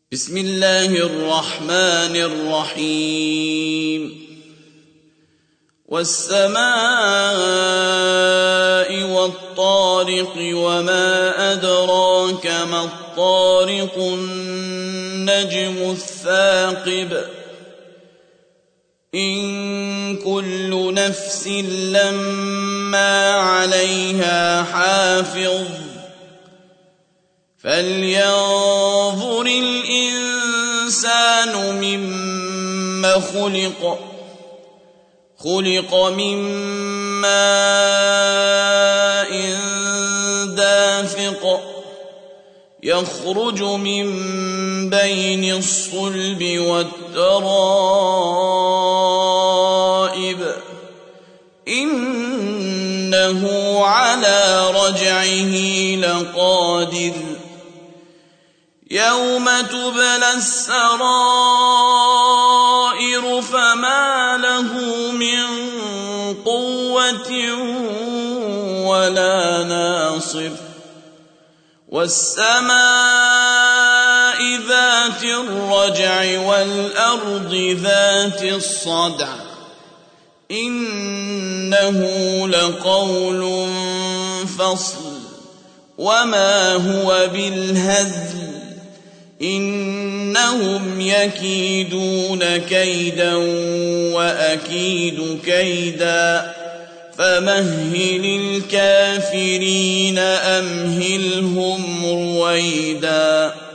بسم الله الرحمن الرحيم والسماء والطارق وما أدراك ما الطارق النجم الثاقب إن كل نفس لما عليها حافظ فلينظر الإنسان مما خلق من ماء دافق يخرج من بين الصلب والترائب إنه على رجعه لقادر يوم تبلى السرائر فما له من قوة ولا ناصر والسماء ذات الرجع والأرض ذات الصدع إنه لقول فصل وما هو بالهزل إنهم يكيدون كيدا وأكيد كيدا فمهل الكافرين أمهلهم رويدا